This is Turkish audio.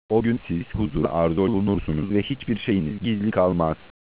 O gün siz huzur arzu olunursunuz ve hiçbir şeyiniz gizli kalmaz.